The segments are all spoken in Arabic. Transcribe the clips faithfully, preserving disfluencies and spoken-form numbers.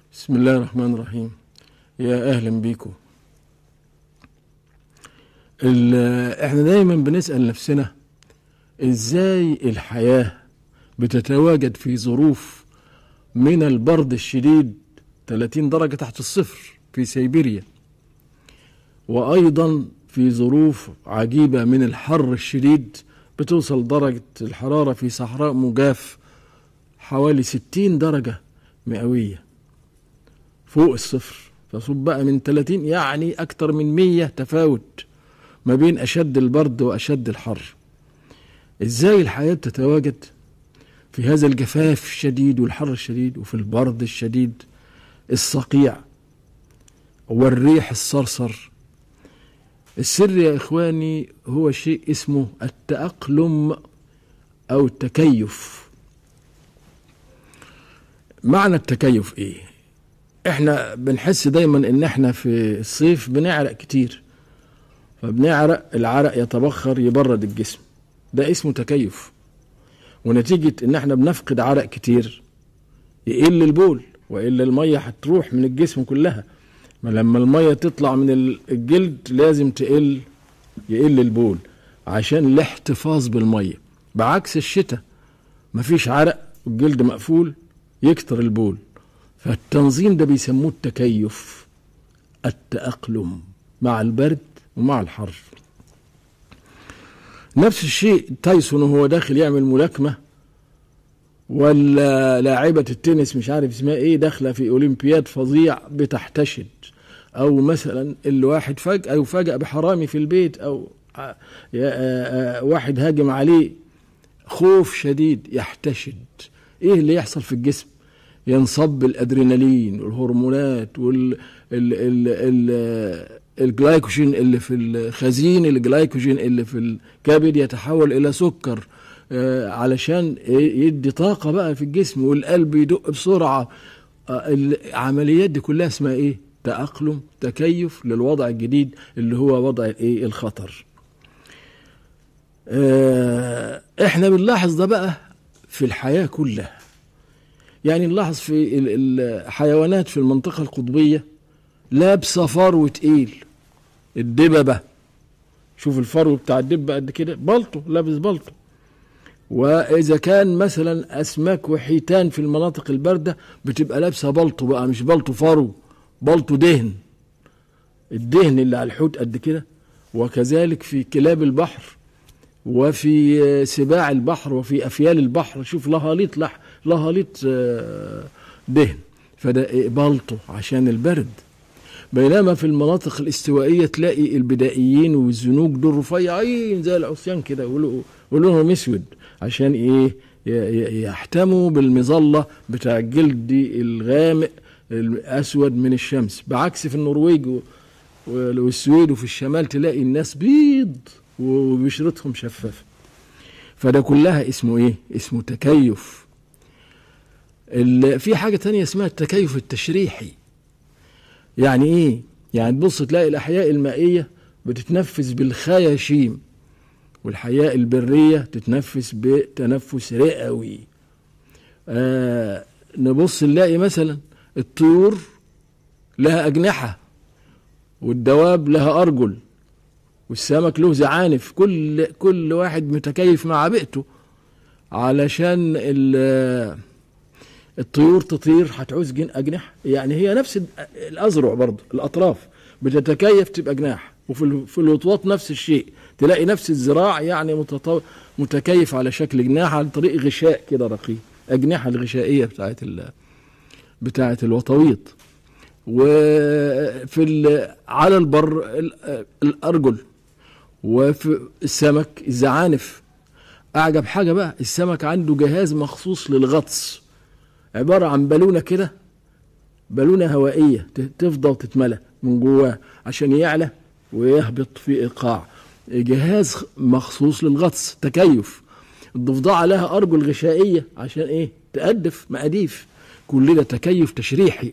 بسم الله الرحمن الرحيم. يا أهلا بيكم. احنا دايما بنسأل نفسنا ازاي الحياة بتتواجد في ظروف من البرد الشديد ثلاثين درجة تحت الصفر في سيبيريا، وأيضا في ظروف عجيبة من الحر الشديد بتوصل درجة الحرارة في صحراء مجاف حوالي ستين درجة مئوية فوق الصفر. فصب بقى من ثلاثين يعني أكتر من مية تفاوت ما بين أشد البرد وأشد الحر. إزاي الحياة تتواجد في هذا الجفاف الشديد والحر الشديد وفي البرد الشديد الصقيع والريح الصرصر؟ السر يا إخواني هو شيء اسمه التأقلم أو التكيف. معنى التكيف إيه؟ إحنا بنحس دايما إن إحنا في الصيف بنعرق كتير، فبنعرق العرق يتبخر يبرد الجسم، ده اسمه تكيف. ونتيجة إن إحنا بنفقد عرق كتير يقل البول، وإلا المية هتروح من الجسم كلها. ما لما المية تطلع من الجلد لازم تقل يقل البول عشان الاحتفاظ بالمية. بعكس الشتاء مفيش عرق والجلد مقفول يكتر البول. فالتنظيم ده بيسموه التكيف، التأقلم مع البرد ومع الحر. نفس الشيء تايسون وهو داخل يعمل ملاكمة، ولا لاعبة التنس مش عارف اسمها ايه داخلة في اولمبياد فظيع بتحتشد، او مثلا الواحد فجأة يفاجأ بحرامي في البيت، او واحد هاجم عليه خوف شديد يحتشد. ايه اللي يحصل في الجسم؟ ينصب الادرينالين والهرمونات وال ال ال ال الجلايكوجين اللي في الخزين، الجلايكوجين اللي في الكبد يتحول الى سكر آه علشان يدي طاقة بقى في الجسم، والقلب يدق بسرعة. آه العمليات دي كلها اسمها ايه؟ تأقلم، تكيف للوضع الجديد اللي هو وضع ايه؟ الخطر. آه احنا بنلاحظ ده بقى في الحياة كلها. يعني نلاحظ في الحيوانات في المنطقة القطبية لابسة فرو تقيل، الدببة، شوف الفرو بتاع الدبة قد كده، بلطو، لابس بلطو. وإذا كان مثلا أسماك وحيتان في المناطق الباردة بتبقى لابسة بلطو بقى، مش بلطو فرو، بلطو دهن، الدهن اللي على الحوت قد كده. وكذلك في كلاب البحر وفي سباع البحر وفي أفيال البحر، شوف لهاليط لح لهاليط دهن، فده بلطو عشان البرد. بينما في المناطق الاستوائية تلاقي البدائيين والزنوج دول رفيعين زي العصيان كده ولونهم اسود، عشان ايه؟ يحتموا بالمظلة بتاع الجلد الغامق الاسود من الشمس. بعكس في النرويج والسويد وفي الشمال تلاقي الناس بيض وبشرتهم شفافة. فده كلها اسمه ايه؟ اسمه تكيف. في حاجة تانية اسمها التكيف التشريحي. يعني ايه؟ يعني تبص تلاقي الاحياء المائية بتتنفس بالخياشيم، والحياة البرية تتنفس بتنفس رئوي. آه نبص نلاقي مثلا الطيور لها أجنحة، والدواب لها أرجل، والسمك له زعانف. كل كل واحد متكيف مع بيئته. علشان الطيور تطير هتعوز أجنحة، يعني هي نفس الأذرع برضه، الأطراف بتتكيف تبقى جناح. وفي في الوطواط نفس الشيء، تلاقي نفس الذراع يعني متطو... متكيف على شكل جناح عن طريق غشاء كده رقيق، أجنحة الغشائية بتاعت ال... بتاعت الوطويط. وفي ال... على البر الأرجل، وفي السمك الزعانف. أعجب حاجة بقى، السمك عنده جهاز مخصوص للغطس، عبارة عن بالونة كده، بالونة هوائية تفضل تتملى من جواه عشان يعلى ويهبط في إيقاع. جهاز مخصوص للغطس، تكيف. الضفدعة لها أرجل غشائية عشان إيه؟ تأدف مقاديف. كل ده تكيف تشريحي.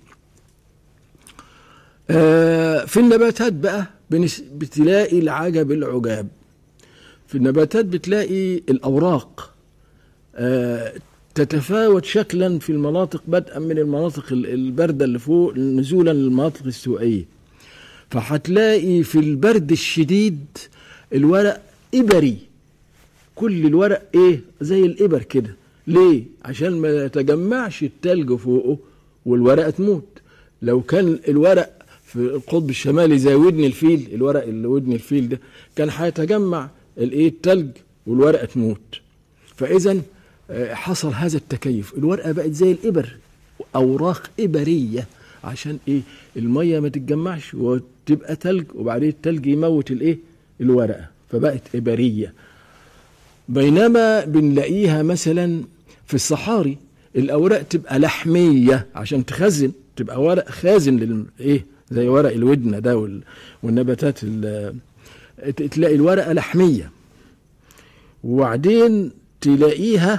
آه في النباتات بقى بتلاقي العجب العجاب. في النباتات بتلاقي الأوراق آه تتفاوت شكلا في المناطق بدءا من المناطق الباردة اللي فوق نزولا للمناطق الاستوائية. فهتلاقي في البرد الشديد الورق إبري، كل الورق ايه زي الإبر كده. ليه؟ عشان ما يتجمعش التلج فوقه والورقة تموت. لو كان الورق في القطب الشمالي زي ودن الفيل، الورق اللي ودن الفيل ده كان هيتجمع الايه التلج والورقة تموت. فإذا حصل هذا التكيف، الورقة بقت زي الإبر، أوراق إبرية، عشان إيه؟ المية ما تتجمعش وتبقى تلج، وبعدين التلج يموت الإيه؟ الورقة، فبقت إبرية. بينما بنلاقيها مثلا في الصحاري الأوراق تبقى لحمية عشان تخزن، تبقى ورق خازن للإيه؟ زي ورق الودنة ده والنباتات، تلاقي الورقة لحمية. وبعدين تلاقيها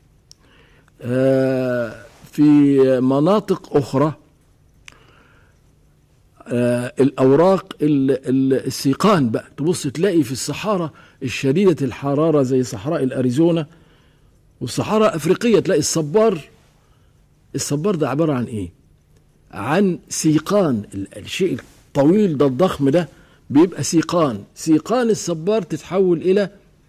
في مناطق أخرى الأوراق السيقان بقى، تبص تلاقي في الصحارى الشديدة الحرارة زي صحراء الأريزونا والصحراء الأفريقية تلاقي الصبار. الصبار ده عبارة عن إيه؟ عن سيقان، الشيء الطويل ده الضخم ده بيبقى سيقان. سيقان الصبار تتحول إلى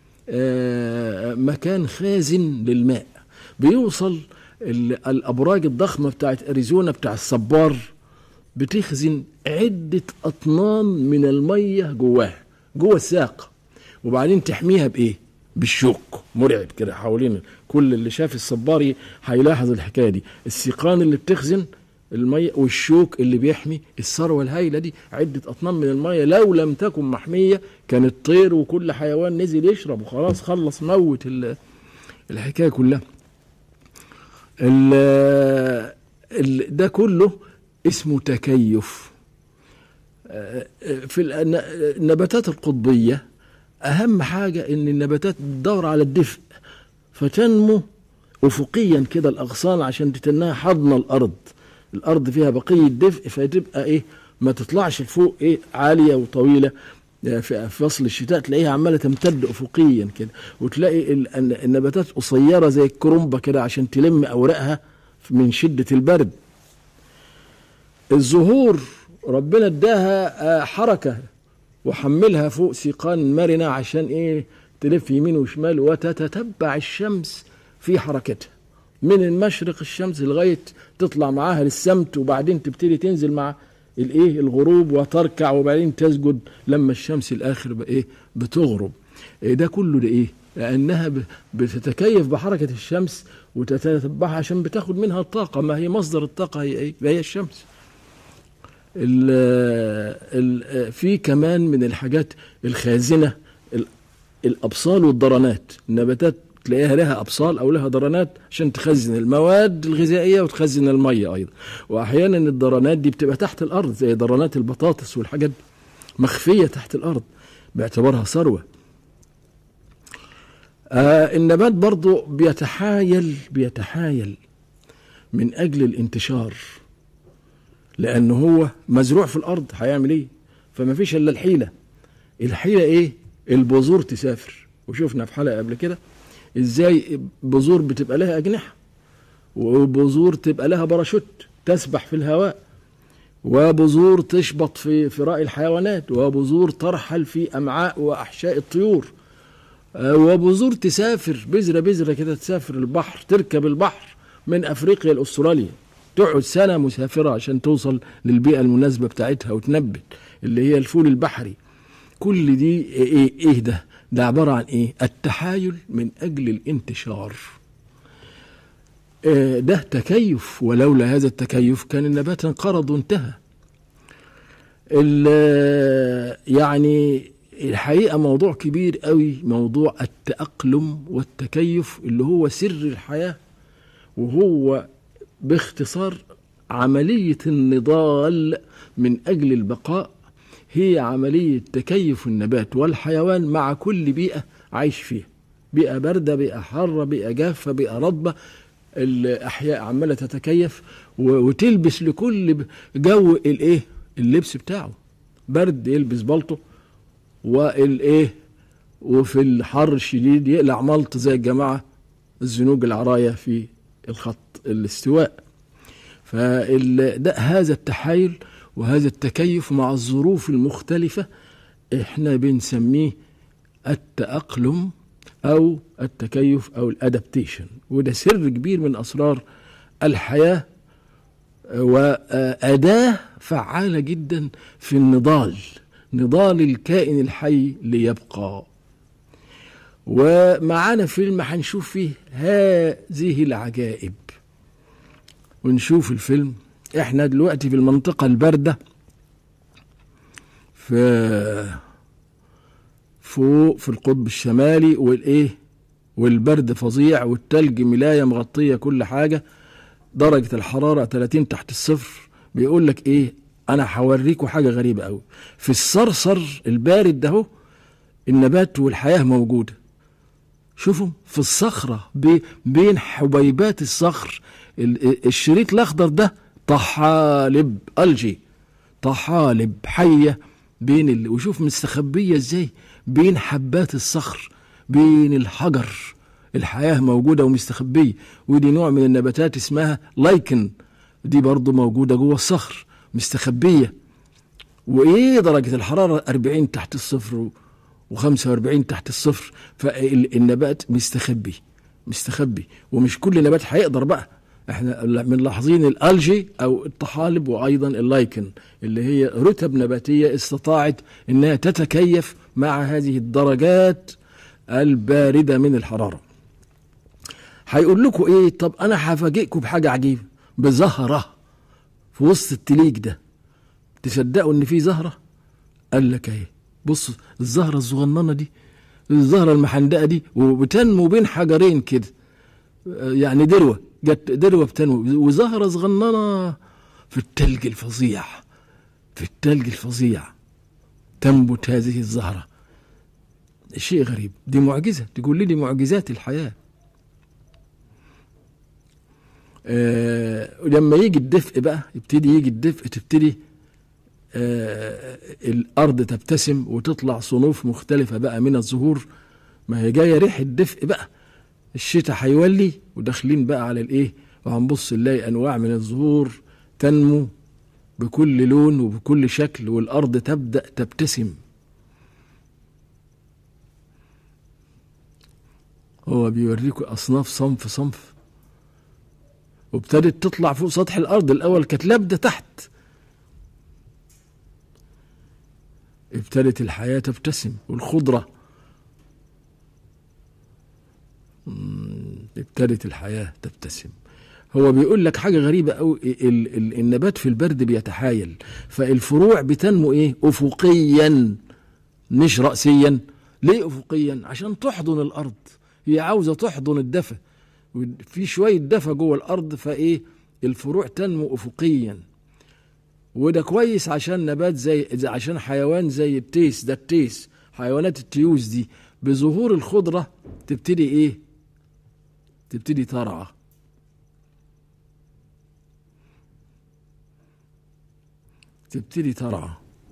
مكان خازن للماء. بيوصل الأبراج الضخمة بتاعت أريزونا بتاع الصبار بتخزن عدة أطنان من المية جواها، جوا الساق، وبعدين تحميها بإيه؟ بالشوك مرعب كده حوالين. كل اللي شاف الصباري هيلاحظ الحكاية دي، السيقان اللي بتخزن المية والشوك اللي بيحمي الثروة الهائلة دي. عدة أطنان من المية لو لم تكن محمية كان الطير وكل حيوان نزل يشرب وخلاص، خلص موت الحكاية كلها. ال ال ده كله اسمه تكيف. في النباتات القطبية أهم حاجة إن النباتات تدور على الدفء، فتنمو أفقيا كده الأغصان عشان تتنها حضن الأرض. الأرض فيها بقية دفء فتبقى إيه؟ ما تطلعش لفوق إيه؟ عالية وطويلة. في فصل الشتاء تلاقيها عمالة تمتد أفقيا كده، وتلاقي النباتات قصيرة زي الكرنبة كده عشان تلم أوراقها من شدة البرد. الزهور ربنا اداها حركة وحملها فوق سيقان مرنة عشان ايه؟ تلف يمين وشمال وتتتبع الشمس في حركتها من المشرق الشمس لغاية تطلع معاها للسمت، وبعدين تبتدي تنزل مع الايه الغروب وتركع، وبعدين تسجد لما الشمس الاخر بايه بتغرب. إيه ده كله ده ايه؟ لانها بتتكيف بحركة الشمس وتتتبعها عشان بتاخد منها الطاقة، ما هي مصدر الطاقة هي ايه؟ هي الشمس. ال ال في كمان من الحاجات الخازنة الأبصال والضرنات. النباتات تلاقيها لها أبصال أو لها ضرنات عشان تخزن المواد الغذائية وتخزن المية أيضا. وأحيانا الضرنات دي بتبقى تحت الأرض زي ضرنات البطاطس والحاجات مخفية تحت الأرض باعتبارها ثروة. آه النبات برضو بيتحايل بيتحايل من أجل الانتشار، لأنه هو مزروع في الأرض، هيعمل إيه؟ فما فيش إلا الحيلة. الحيلة إيه؟ البذور تسافر. وشوفنا في حلقة قبل كده إزاي بذور بتبقى لها أجنحة، وبذور تبقى لها باراشوت تسبح في الهواء، وبذور تشبط في فراء الحيوانات، وبذور ترحل في أمعاء وأحشاء الطيور، وبذور تسافر بذرة بذرة كده تسافر البحر، تركب البحر من أفريقيا لأستراليا، تقعد سنة مسافرة عشان توصل للبيئة المناسبة بتاعتها وتنبت، اللي هي الفول البحري. كل دي ايه, إيه ده؟ ده عبارة عن ايه؟ التحايل من اجل الانتشار. إيه ده تكيف، ولولا هذا التكيف كان النبات انقرض وانتهى. يعني الحقيقة موضوع كبير قوي، موضوع التأقلم والتكيف اللي هو سر الحياة، وهو باختصار عملية النضال من أجل البقاء، هي عملية تكيف النبات والحيوان مع كل بيئة عايش فيها، بيئة باردة، بيئة حارة، بيئة جافة، بيئة رطبة. الأحياء عمالة تتكيف وتلبس لكل جو الايه اللبس بتاعه. برد يلبس بلطو، والايه وفي الحر الشديد يقلع ملط زي الجماعة الزنوج العراية في الخط الاستواء. فهذا التحايل وهذا التكيف مع الظروف المختلفة احنا بنسميه التأقلم أو التكيف أو الأدابتيشن، وده سر كبير من أسرار الحياة وأداة فعالة جدا في النضال، نضال الكائن الحي ليبقى. ومعانا فيلم هنشوف فيه هذه العجائب، ونشوف الفيلم. احنا دلوقتي في المنطقة الباردة في فوق في القطب الشمالي، والايه والبرد فظيع والتلج ملاية مغطية كل حاجة، درجة الحرارة ثلاثين تحت الصفر. بيقول لك ايه، انا هوريكم حاجة غريبة قوي. في الصرصر البارد ده النبات والحياة موجودة. شوفوا في الصخرة بين حبيبات الصخر الشريط الاخضر ده طحالب الجي، طحالب حية بين ال... وشوف مستخبية ازاي بين حبات الصخر بين الحجر. الحياة موجودة ومستخبية. ودي نوع من النباتات اسمها لايكن، دي برضو موجودة جوه الصخر مستخبية. وايه درجة الحرارة أربعين تحت الصفر وخمسة وأربعين تحت الصفر. فالنبات مستخبي مستخبي ومش كل نبات هيقدر بقى. احنا من لاحظين الالجي او الطحالب وايضا اللايكن اللي هي رتب نباتية استطاعت انها تتكيف مع هذه الدرجات الباردة من الحرارة. هيقول لكم ايه؟ طب انا هفاجئكم بحاجة عجيبة، بزهرة في وسط التليج ده. تصدقوا ان في زهرة؟ قال لك ايه، بص الزهرة الصغننة دي، الزهرة المحندقة دي، وبتنمو بين حجرين كده، يعني دروة جت دروة بتنمو، وزهرة صغننة في التلج الفظيع، في التلج الفظيع تنبت هذه الزهرة. شيء غريب، دي معجزة. تقول لي دي معجزات الحياة. آه لما يجي الدفء بقى، يبتدي يجي الدفء، تبتدي آه الأرض تبتسم وتطلع صنوف مختلفة بقى من الزهور. ما هي جاية ريح الدفء بقى، الشتاء هيولي وداخلين بقى على الايه، وهنبص نلاقي انواع من الزهور تنمو بكل لون وبكل شكل، والارض تبدأ تبتسم. هو بيوريكوا اصناف صنف صنف، وابتدت تطلع فوق سطح الارض. الاول كانت لابده تحت، ابتدت الحياة تبتسم والخضرة، ابتدت الحياة تبتسم. هو بيقول لك حاجة غريبة أو النبات في البرد بيتحايل، فالفروع بتنمو ايه افقيا مش رأسيا. ليه افقيا؟ عشان تحضن الارض، هي عاوزة تحضن الدفء، في شوية دفء جوه الارض، فايه الفروع تنمو افقيا. وده كويس عشان نبات زي عشان حيوان زي التيس، ده التيس حيوانات التيوس دي بظهور الخضرة تبتدي ايه، تبتدي ترعى، تبتدي ترعى.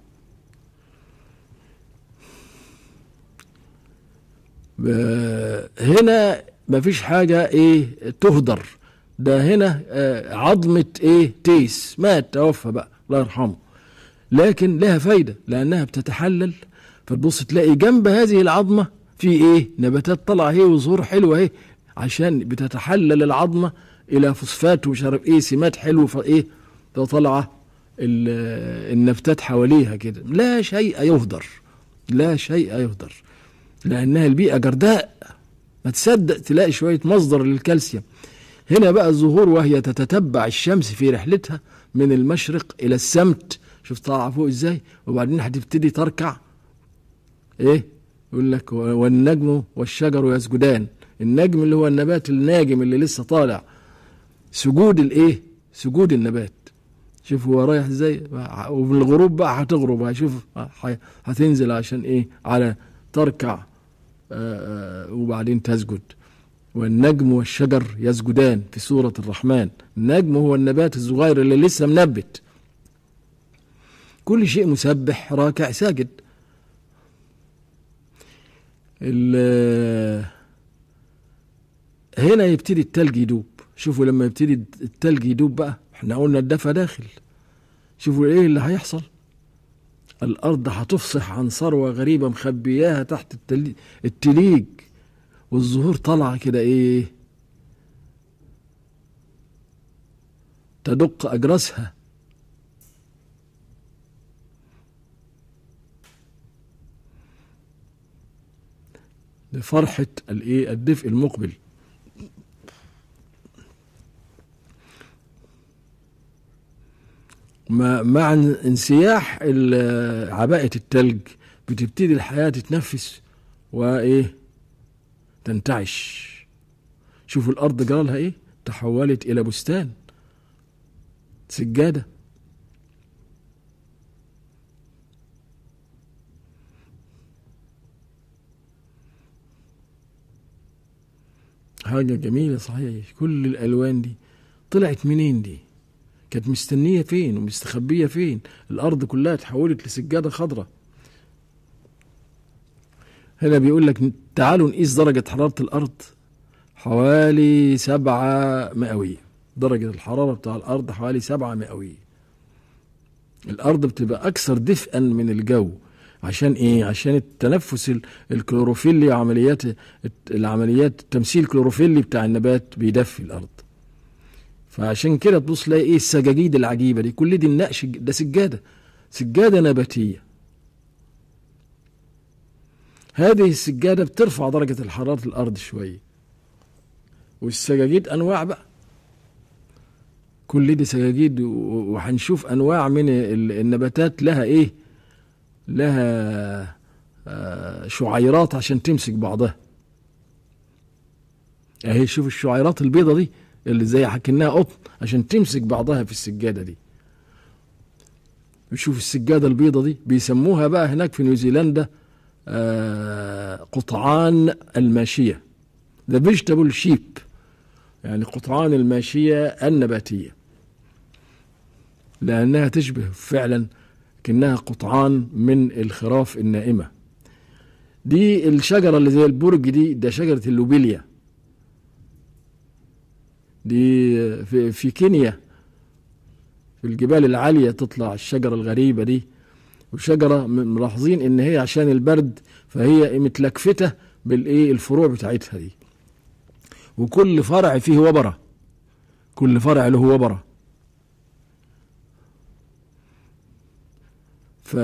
هنا مفيش حاجة ايه تهدر، ده هنا آه عظمة ايه تيس مات توفى بقى الله يرحمه، لكن لها فايدة لأنها بتتحلل. فتبص تلاقي جنب هذه العظمة في ايه نباتات طلع اهي وزهور حلوة اهي، عشان بتتحلل العظمة إلى فوسفات ومش عارف ايه سمات حلو، فايه طالعة النباتات حواليها كده. لا شيء يهدر، لا شيء يهدر، لأنها البيئة جرداء، ما تصدق تلاقي شوية مصدر للكالسيوم. هنا بقى الزهور وهي تتتبع الشمس في رحلتها من المشرق إلى السمت، شوف طالعة فوق ازاي، وبعدين هتبتدي تركع ايه، يقول لك والنجم والشجر يسجدان. النجم اللي هو النبات الناجم اللي لسه طالع، سجود الايه، سجود النبات. شوف هو رايح ازاي، وفي الغروب بقى هتغرب، هشوف هتنزل عشان ايه، على تركع آآ آآ وبعدين تسجد. والنجم والشجر يسجدان في سورة الرحمن. النجم هو النبات الصغير اللي لسه منبت. كل شيء مسبح راكع ساجد. هنا يبتدي التلج يدوب، شوفوا لما يبتدي التلج يدوب بقى، احنا قلنا الدفا داخل، شوفوا ايه اللي هيحصل. الارض هتفصح عن ثروة غريبة مخبياها تحت التليج، والزهور طالعة كده ايه تدق اجراسها. لفرحة الايه الدفء المقبل. مع انسياح عباءة التلج بتبتدي الحياة تتنفس وايه تنتعش. شوفوا الارض جرالها ايه، تحولت الى بستان سجادة. حاجة جميلة صحيح. كل الالوان دي طلعت منين؟ دي كانت مستنية فين ومستخبية فين؟ الارض كلها تحولت لسجادة خضراء. هنا بيقول لك تعالوا نقيس درجة حرارة الارض، حوالي سبعة مئوية. درجة الحرارة بتاع الارض حوالي سبعة مئوية. الارض بتبقى اكثر دفئا من الجو. عشان ايه؟ عشان التنفس الكلوروفيلي، عمليات العمليات التمثيل الكلوروفيلي بتاع النبات بيدفي الارض. فعشان كده تبص تلاقي ايه السجاجيد العجيبة دي، كل دي النقش ده سجادة، سجادة نباتية. هذه السجادة بترفع درجة الحرارة الارض شوية. والسجاجيد انواع بقى، كل دي سجاجيد، وهنشوف انواع من النباتات لها ايه، لها شعيرات عشان تمسك بعضها. اهي شوف الشعيرات البيضة دي اللي زي حكيناها قطن عشان تمسك بعضها في السجادة دي. وشوف السجادة البيضة دي بيسموها بقى هناك في نيوزيلندا قطعان الماشية، The vegetable sheep، يعني قطعان الماشية النباتية، لأنها تشبه فعلا كأنها قطعان من الخراف النائمة. دي الشجرة اللي زي البرج دي، ده شجرة اللوبيليا دي في, في كينيا، في الجبال العالية تطلع الشجرة الغريبة دي. وشجرة ملاحظين ان هي عشان البرد فهي متلكفتة بالايه الفروع بتاعتها دي، وكل فرع فيه وبرة، كل فرع له وبرة. ف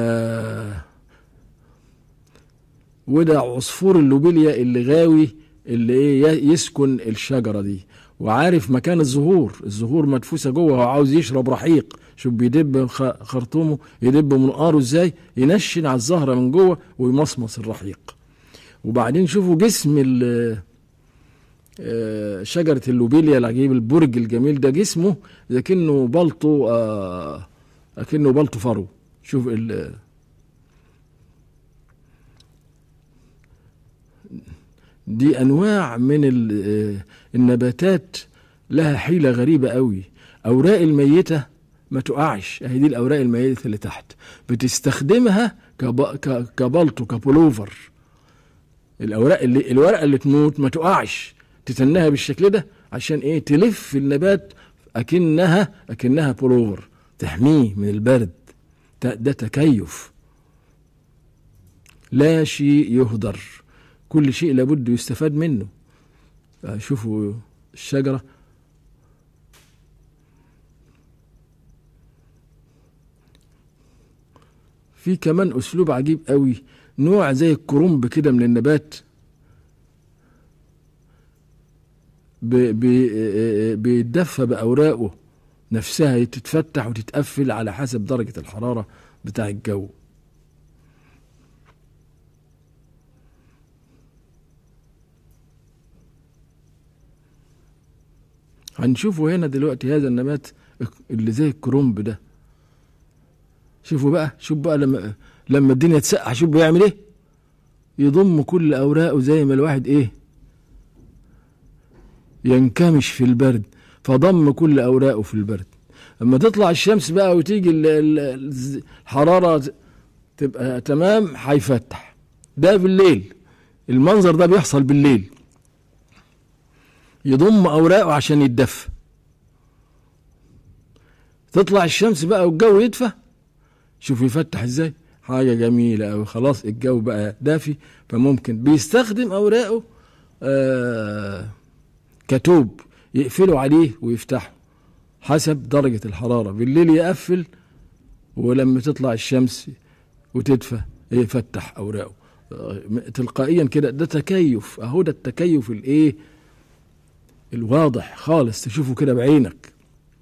وده عصفور اللوبيليا اللي غاوي اللي ايه يسكن الشجرة دي، وعارف مكان الزهور. الزهور مدفوسة جوه، هو عاوز يشرب رحيق. شوف بيدب خرطومه، يدب منقاره ازاي، ينشن على الزهرة من جوه ويمصمص الرحيق. وبعدين شوفوا جسم شجرة اللوبيليا العجيب، البرج الجميل ده، جسمه لكنه بلطو، آه لكنه بلطو فرو. شوف ال دي انواع من النباتات لها حيلة غريبة قوي. اوراق الميتة ما تقعش، اهي دي الاوراق الميتة اللي تحت بتستخدمها كبلطو كبولوفر. الاوراق اللي الورقة اللي تموت ما تقعش، تتنها بالشكل ده عشان ايه؟ تلف النبات اكنها اكنها بولوفر، تحميه من البرد. ده تكيف، لا شيء يهدر، كل شيء لابد يستفاد منه. شوفوا الشجرة في كمان اسلوب عجيب قوي، نوع زي الكرنب كده من النبات بيتدفى بأوراقه نفسها، تتفتح وتتقفل على حسب درجة الحرارة بتاع الجو. هنشوفوا هنا دلوقتي هذا النبات اللي زي الكرنب ده. شوفوا بقى، شوف بقى لما لما الدنيا تسقع شوف بيعمل ايه، يضم كل اوراقه زي ما الواحد ايه ينكمش في البرد، فضم كل اوراقه في البرد. اما تطلع الشمس بقى وتيجي الحرارة تبقى تمام، هيفتح. ده بالليل، المنظر ده بيحصل بالليل. يضم اوراقه عشان يتدفى. تطلع الشمس بقى والجو يدفى، شوف يفتح ازاي، حاجة جميلة أوي. خلاص الجو بقى دافي، فممكن بيستخدم أوراقه آه كتوب يقفلوا عليه ويفتحوا حسب درجة الحرارة. بالليل يقفل، ولما تطلع الشمس وتدفى يفتح أوراقه آه تلقائيا كده. ده تكيف، أهو ده التكيف الإيه الواضح خالص، تشوفه كده بعينك.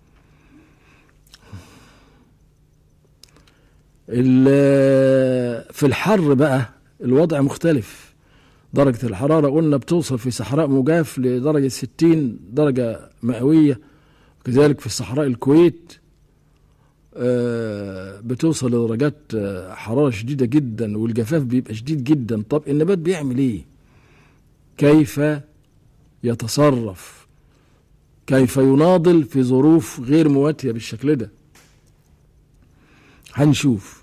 في الحر بقى الوضع مختلف. درجة الحرارة قلنا بتوصل في صحراء مجاف لدرجة ستين درجة مئوية، وكذلك في صحراء الكويت بتوصل لدرجات حرارة شديدة جدا، والجفاف بيبقى شديد جدا. طب النبات بيعمل ايه؟ كيف يتصرف؟ كيف يناضل في ظروف غير مواتية بالشكل ده؟ هنشوف.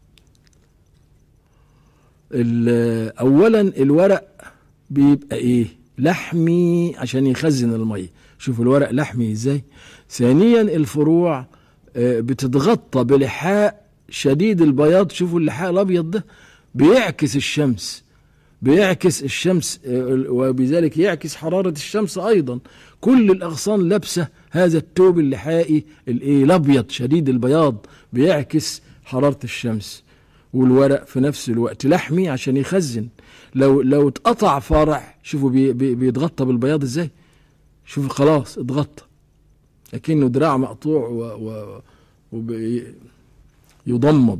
اولا الورق بيبقى ايه؟ لحمي عشان يخزن المية. شوف الورق لحمي ازاي. ثانيا الفروع بتتغطى بلحاء شديد البياض. شوفوا اللحاء الابيض ده بيعكس الشمس، بيعكس الشمس، وبذلك يعكس حرارة الشمس ايضا. كل الاغصان لابسة هذا الثوب اللحائي الايه الابيض شديد البياض، بيعكس حرارة الشمس. والورق في نفس الوقت لحمي عشان يخزن. لو لو اتقطع فرع، شوفوا بي بي بيتغطى بالبياض ازاي. شوفوا خلاص اتغطى، لكنه دراع مقطوع ويضمد.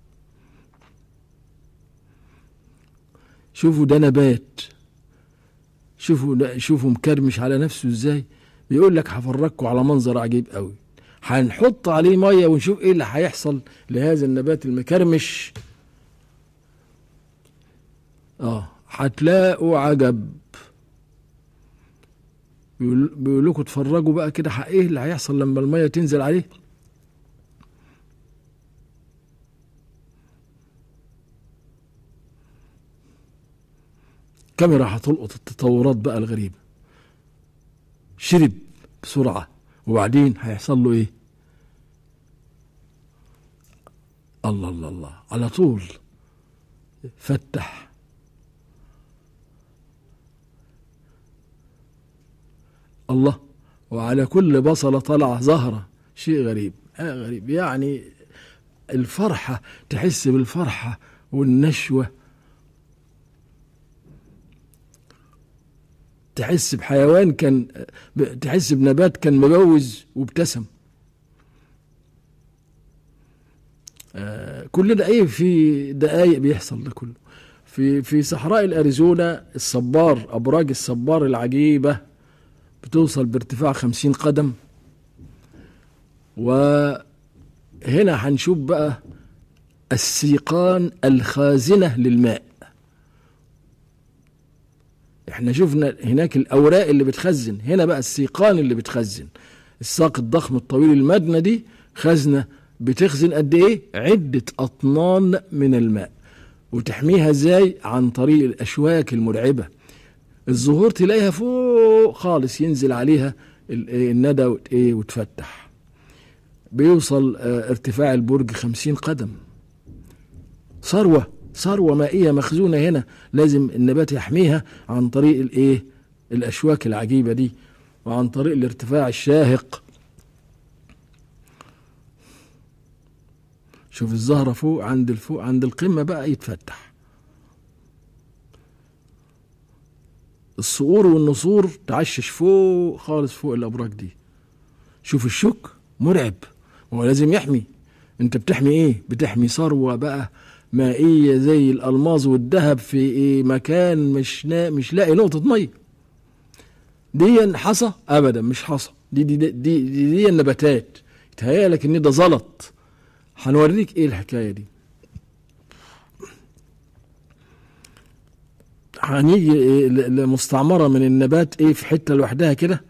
شوفوا ده نبات، شوفوا شوفوا مكرمش على نفسه ازاي. بيقول لك هفرجكم على منظر عجيب قوي. هنحط عليه ميه ونشوف ايه اللي هيحصل لهذا النبات المكرمش. اه هتلاقوا عجب. بيقول لكم اتفرجوا بقى كده ايه اللي هيحصل لما الميه تنزل عليه. كاميرا هتلقط التطورات بقى الغريبة. شرب بسرعة، وبعدين هيحصل له ايه؟ الله الله الله، على طول فتح. الله، وعلى كل بصلة طلع زهرة. شيء غريب، آه غريب. يعني الفرحة، تحس بالفرحة والنشوة، تحس بحيوان كان، تحس بنبات كان مجوز وابتسم. آه كل ده ايه في دقايق بيحصل ده كله. في في صحراء الاريزونا الصبار، ابراج الصبار العجيبة بتوصل بارتفاع خمسين قدم. وهنا هنشوف بقى السيقان الخازنة للماء. احنا شفنا هناك الاوراق اللي بتخزن، هنا بقى السيقان اللي بتخزن. الساق الضخم الطويل المدنة دي خزنة بتخزن قد ايه؟ عدة اطنان من الماء. وتحميها ازاي؟ عن طريق الاشواك المرعبة. الزهور تلاقيها فوق خالص، ينزل عليها الندى ايه وتفتح. بيوصل اه ارتفاع البرج خمسين قدم. ثروة ثروة مائية مخزونة هنا، لازم النبات يحميها عن طريق الايه الاشواك العجيبة دي، وعن طريق الارتفاع الشاهق. شوف الزهرة فوق، عند الفوق عند القمة بقى يتفتح. الصقور والنسور تعشش فوق خالص فوق الابراج دي. شوف الشوك مرعب، هو لازم يحمي. انت بتحمي ايه؟ بتحمي ثروة بقى مائية زي الألماظ والذهب في إيه مكان مش نا مش لاقي نقطة مية. دي حصى أبدا، مش حصى. دي دي دي دي, دي, دي النباتات. يتهيألك إن ده زلط. هنوريك إيه الحكاية دي. هنيجي إيه لمستعمرة من النبات إيه في حتة لوحدها كده،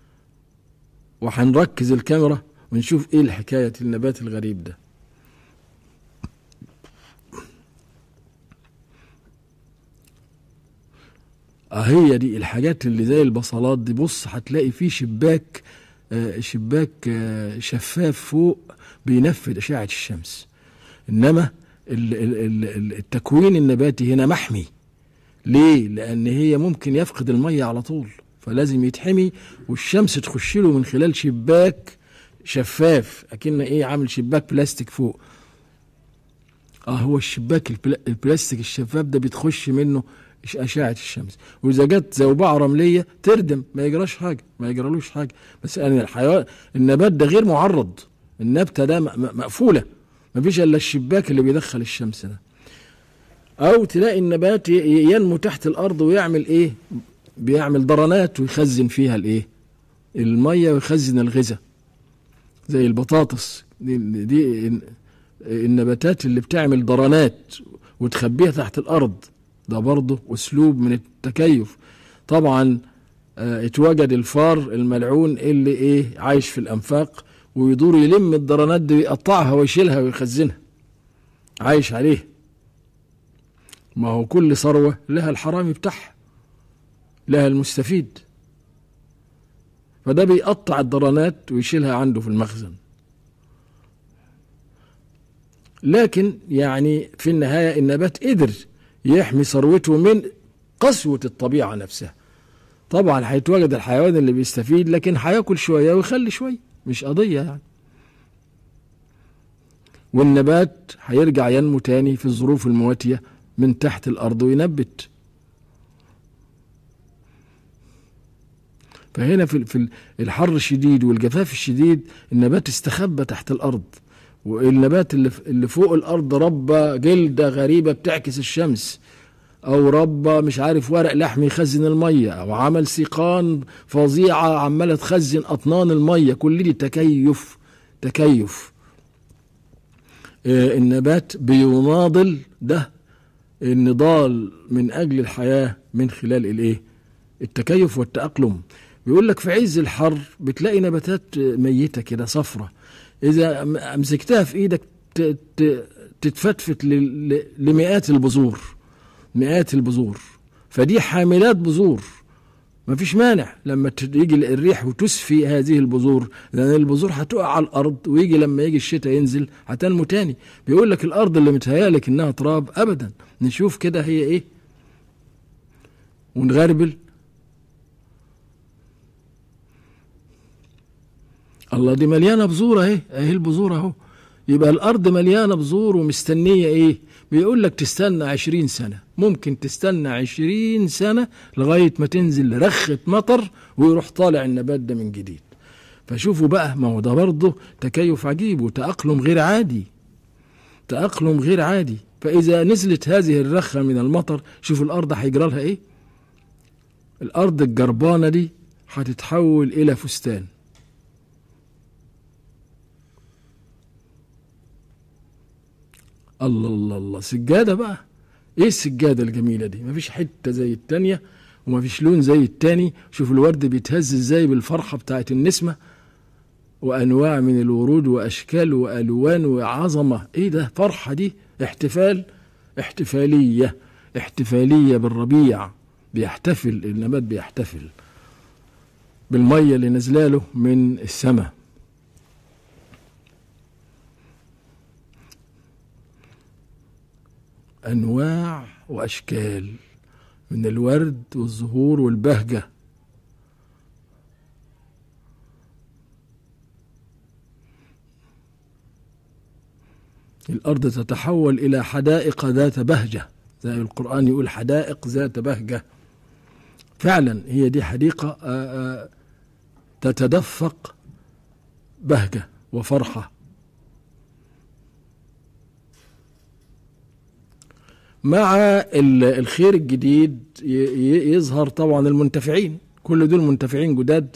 وهنركز الكاميرا ونشوف إيه الحكاية النبات الغريب ده. اه هي دي الحاجات اللي زي البصلات دي. بص هتلاقي فيه شباك آه شباك آه شفاف فوق بينفذ أشعة الشمس. إنما ال ال ال التكوين النباتي هنا محمي. ليه؟ لأن هي ممكن يفقد المية على طول، فلازم يتحمي والشمس تخش له من خلال شباك شفاف، أكن إيه عامل شباك بلاستيك فوق. اه هو الشباك البلاستيك الشفاف ده بتخش منه أشعة الشمس، وإذا جت زوبعة رملية تردم ما يجراش حاجة، ما يجرالوش حاجة. بس يعني الحيوان النبات ده غير معرض، النبتة ده مقفولة، ما فيش إلا الشباك اللي بيدخل الشمس ده. أو تلاقي النبات ينمو تحت الأرض ويعمل إيه؟ بيعمل ضرنات ويخزن فيها الإيه؟ المية ويخزن الغذاء، زي البطاطس دي, دي النباتات اللي بتعمل ضرنات وتخبيها تحت الأرض. ده برضه أسلوب من التكيف. طبعا اه اتوجد الفار الملعون اللي إيه عايش في الأنفاق ويدور يلم الضرنات دي ويقطعها ويشيلها ويخزنها، عايش عليه. ما هو كل ثروة لها الحرامي بتاعها، لها المستفيد، فده بيقطع الضرنات ويشيلها عنده في المخزن. لكن يعني في النهاية النبات قدر يحمي ثروته من قسوة الطبيعة نفسها. طبعا هيتواجد الحيوان اللي بيستفيد، لكن هياكل شوية ويخلي شوية، مش قضية يعني. والنبات هيرجع ينمو تاني في الظروف المواتية من تحت الأرض وينبت. فهنا في الحر الشديد والجفاف الشديد النبات استخبى تحت الأرض، والنبات اللي فوق الأرض ربى جلدة غريبة بتعكس الشمس، أو ربى مش عارف ورق لحم يخزن المية، أو عمل سيقان فظيعة عمالة تخزن أطنان المية. كل دي تكيف تكيف. آه النبات بيناضل ده النضال من أجل الحياة من خلال الإيه؟ التكيف والتأقلم. بيقول لك في عز الحر بتلاقي نباتات ميتة كده صفرة، إذا أمسكتها في إيدك تتفتفت لمئات البذور، مئات البذور. فدي حاملات بذور، ما فيش مانع لما يجي الريح وتسفي هذه البذور، لأن البذور هتقع على الأرض، ويجي لما يجي الشتاء ينزل هتنمو تاني. بيقول لك الأرض اللي متهيالك إنها تراب أبدا، نشوف كده هي إيه ونغربل. الله دي مليانة بذور اهي، اهي البذور اهو. يبقى الأرض مليانة بذور ومستنية إيه؟ بيقول لك تستنى عشرين سنة، ممكن تستنى عشرين سنة لغاية ما تنزل رخة مطر ويروح طالع النبات ده من جديد. فشوفوا بقى، ما هو ده برضه تكيف عجيب وتأقلم غير عادي، تأقلم غير عادي. فإذا نزلت هذه الرخة من المطر، شوفوا الأرض هيجرى لها إيه؟ الأرض الجربانة دي هتتحول إلى فستان. الله الله الله، سجادة بقى. ايه السجادة الجميلة دي؟ مفيش حتة زي التانية ومفيش لون زي التاني. شوف الورد بيتهز ازاي بالفرحة بتاعت النسمة، وانواع من الورود واشكال والوان وعظمة. ايه ده؟ فرحة دي، احتفال، احتفالية، احتفالية بالربيع. بيحتفل النبات، بيحتفل بالمية اللي نزلاله من السماء. أنواع وأشكال من الورد والزهور والبهجة. الأرض تتحول إلى حدائق ذات بهجة، زي القرآن يقول حدائق ذات بهجة. فعلا هي دي حديقة تتدفق بهجة وفرحة. مع الخير الجديد يظهر طبعا المنتفعين، كل دول منتفعين جداد،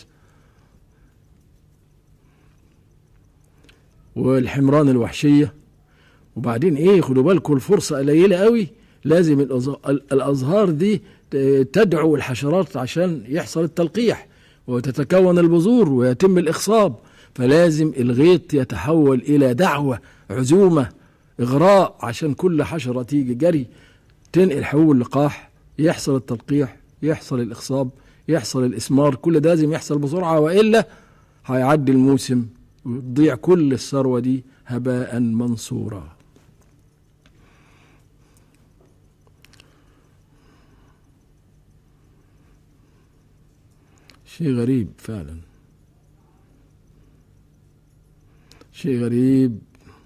والحمران الوحشية. وبعدين ايه، خدوا بالكم الفرصة قليلة قوي، لازم الأزهار دي تدعو الحشرات عشان يحصل التلقيح وتتكون البذور ويتم الإخصاب. فلازم الغيط يتحول إلى دعوة، عزومة، إغراء، عشان كل حشرة تيجي جري تنقل حبوب اللقاح، يحصل التلقيح، يحصل الإخصاب، يحصل الإسمار، كل ده لازم يحصل بسرعة، وإلا هيعدي الموسم وتضيع كل الثروة دي هباء منصورا. شيء غريب فعلا، شيء غريب.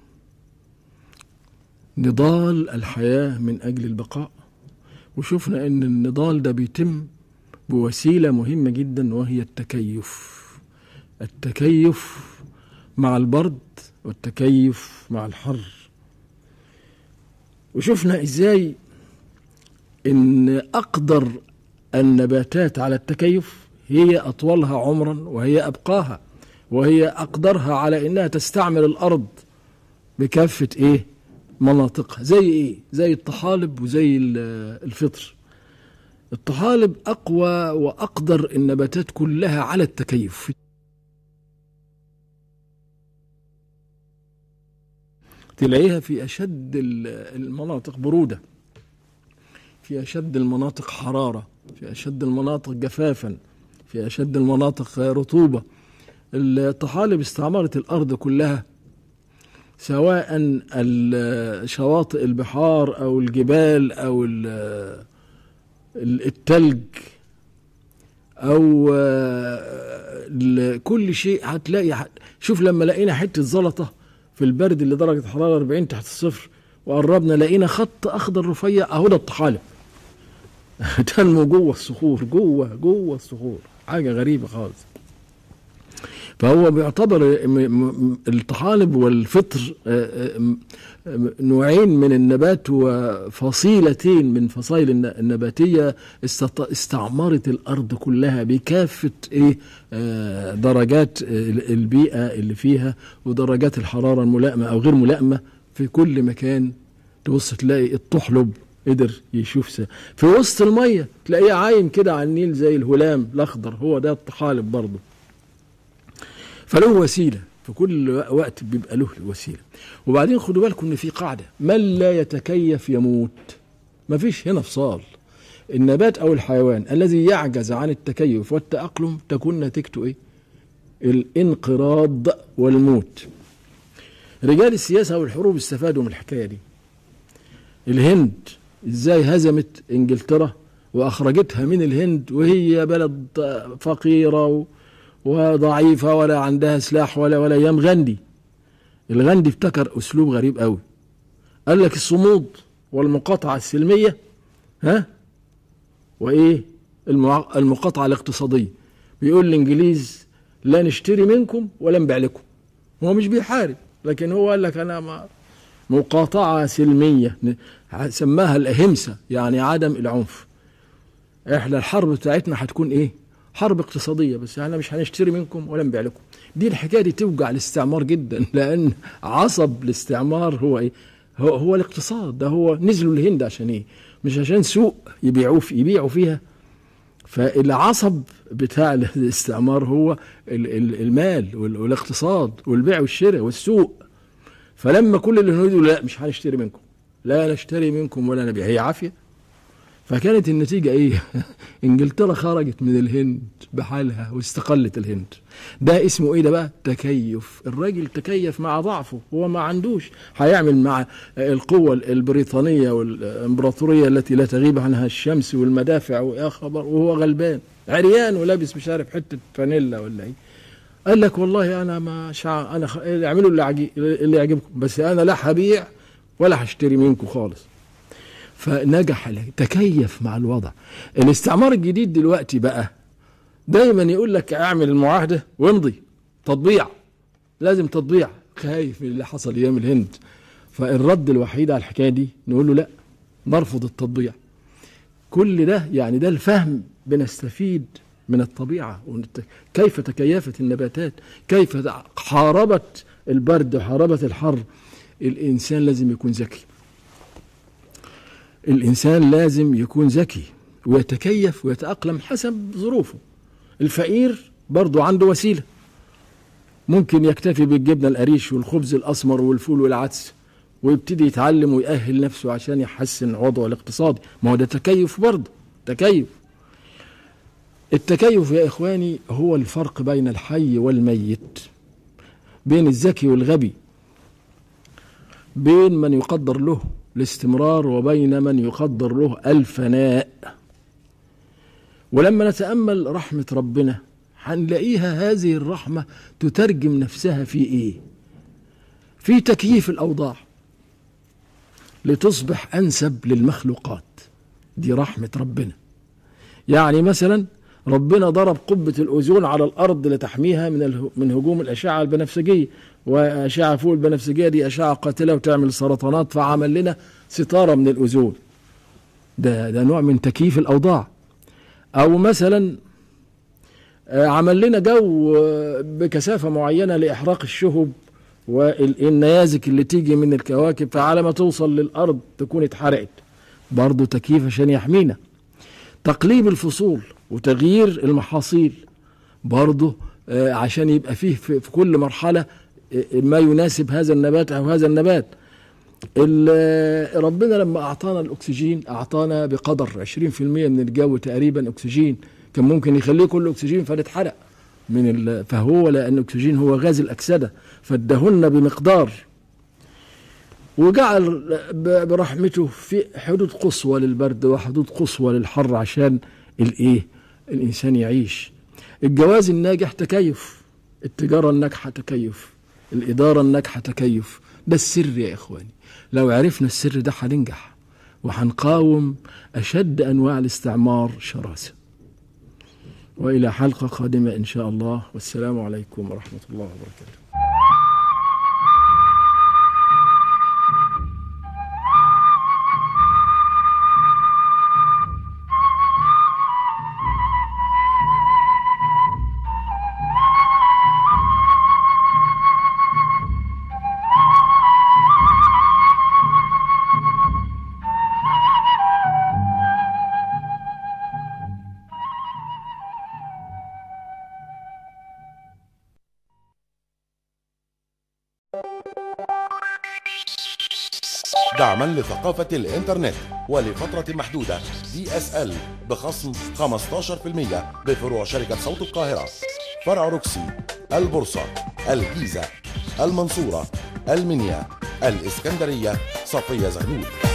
نضال الحياة من أجل البقاء، وشوفنا أن النضال ده بيتم بوسيلة مهمة جدا، وهي التكيف. التكيف مع البرد والتكيف مع الحر. وشوفنا إزاي أن أقدر النباتات على التكيف هي أطولها عمرا، وهي أبقاها، وهي أقدرها على أنها تستعمل الأرض بكافة إيه مناطقها. زي إيه؟ زي الطحالب وزي الفطر. الطحالب أقوى وأقدر النباتات كلها على التكيف، تلاقيها في أشد المناطق برودة، في أشد المناطق حرارة، في أشد المناطق جفافا، في أشد المناطق رطوبة. الطحالب استعمرت الأرض كلها، سواء شواطئ البحار أو الجبال أو التلج أو كل شيء. هتلاقي، شوف لما لقينا حتة زلطة في البرد اللي درجة حرارة أربعين تحت الصفر، وقربنا لقينا خط أخضر رفيع، أهو ده الطحالب تنمو جوه الصخور، جوه جوه الصخور، حاجة غريبة خالص. فهو بيعتبر الطحالب والفطر نوعين من النبات وفصيلتين من فصائل النباتية استعمرت الأرض كلها بكافة إيه درجات البيئة اللي فيها ودرجات الحرارة الملائمة أو غير ملائمة. في كل مكان تبص تلاقي الطحلب قدر يشوف سا. في وسط المية تلاقيه عايم كده على النيل زي الهلام الأخضر، هو ده الطحالب برضه. فله وسيلة، في كل وقت بيبقى له وسيلة. وبعدين خدوا بالكم ان في قاعدة: من لا يتكيف يموت. ما فيش هنا فصال. النبات او الحيوان الذي يعجز عن التكيف والتأقلم تكون نتيجته ايه؟ الانقراض والموت. رجال السياسة والحروب استفادوا من الحكاية دي. الهند ازاي هزمت انجلترا واخرجتها من الهند وهي بلد فقيرة و وضعيفة ولا عندها سلاح ولا ولا يام. غاندي الغاندي ابتكر أسلوب غريب قوي، قال لك الصمود والمقاطعة السلمية ها وإيه المقاطعة الاقتصادية. بيقول الإنجليز لا نشتري منكم ولا نبيع لكم. هو مش بيحارب، لكن هو قال لك أنا ما مقاطعة سلمية، سماها الأهمسة، يعني عدم العنف. إحنا الحرب بتاعتنا هتكون إيه؟ حرب اقتصادية، بس احنا مش هنشتري منكم ولا نبيع لكم. دي الحكاية دي توجع الاستعمار جدا، لأن عصب الاستعمار هو ايه؟ هو, هو الاقتصاد. ده هو نزلوا الهند عشان ايه؟ مش عشان سوق يبيعوا في يبيعوا فيها. فالعصب بتاع الاستعمار هو المال والاقتصاد والبيع والشراء والسوق. فلما كل اللي هنقول لا مش هنشتري منكم، لا نشتري منكم ولا نبيع، هي عافية. فكانت النتيجة ايه؟ انجلترا خرجت من الهند بحالها واستقلت الهند. ده اسمه ايه ده بقى؟ تكيف. الراجل تكيف مع ضعفه، هو ما عندوش هيعمل مع القوة البريطانية والامبراطورية التي لا تغيب عنها الشمس والمدافع ويا خبر، وهو غلبان عريان ولابس مش عارف حتة فانيلا ولا ايه. قال لك والله انا ما شع... انا خ... اعملوا اللي, عجي... اللي يعجبكم، بس انا لا هبيع ولا هشتري منكم خالص. فنجح، تكيف مع الوضع. الاستعمار الجديد دلوقتي بقى دايما يقول لك اعمل المعاهدة وامضي، تطبيع، لازم تطبيع. خايف من اللي حصل ايام الهند. فالرد الوحيد على الحكاية دي نقول له لا، نرفض التطبيع. كل ده يعني ده الفهم، بنستفيد من الطبيعة كيف تكيفت النباتات، كيف حاربت البرد وحاربت الحر. الإنسان لازم يكون ذكي، الإنسان لازم يكون ذكي ويتكيف ويتأقلم حسب ظروفه. الفقير برضو عنده وسيلة، ممكن يكتفي بالجبنة القريش والخبز الأسمر والفول والعدس ويبتدي يتعلم ويأهل نفسه عشان يحسن وضعه الاقتصادي. ما هو ده تكيف برضه، تكيف. التكيف يا إخواني هو الفرق بين الحي والميت، بين الذكي والغبي، بين من يقدر له الاستمرار وبين من يقدر له الفناء. ولما نتأمل رحمة ربنا هنلاقيها هذه الرحمة تترجم نفسها في إيه؟ في تكييف الأوضاع لتصبح أنسب للمخلوقات. دي رحمة ربنا. يعني مثلا ربنا ضرب قبة الأوزون على الأرض لتحميها من من هجوم الأشعة البنفسجية، وأشعة فوق البنفسجية دي أشعة قاتلة وتعمل سرطانات، فعمل لنا ستارة من الأوزون. ده ده نوع من تكييف الأوضاع. أو مثلا عمل لنا جو بكثافة معينة لإحراق الشهب والنيازك اللي تيجي من الكواكب، فعلى ما توصل للأرض تكون اتحرقت، برضو تكييف عشان يحمينا. تقليب الفصول وتغيير المحاصيل برضه عشان يبقى فيه في كل مرحلة ما يناسب هذا النبات أو هذا النبات. ربنا لما أعطانا الأكسجين أعطانا بقدر عشرين في المية من الجو تقريبا أكسجين، كان ممكن يخليه كله أكسجين فنتحرق من فهو لأن الأكسجين هو غاز الأكسدة فادهن بمقدار، وجعل برحمته في حدود قصوى للبرد وحدود قصوى للحر عشان الايه الانسان يعيش. الجواز الناجح تكيف، التجاره الناجحه تكيف، الاداره الناجحه تكيف. ده السر يا اخواني. لو عرفنا السر ده هننجح وهنقاوم اشد انواع الاستعمار شراسه. والى حلقه قادمه ان شاء الله، والسلام عليكم ورحمه الله وبركاته. دعما لثقافة الإنترنت ولفترة محدودة دي اس ال بخصم خمستاشر في المية بفروع شركة صوت القاهرة، فرع روكسي، البورصة، الجيزة، المنصورة، المنيا، الإسكندرية، صفية زغلول.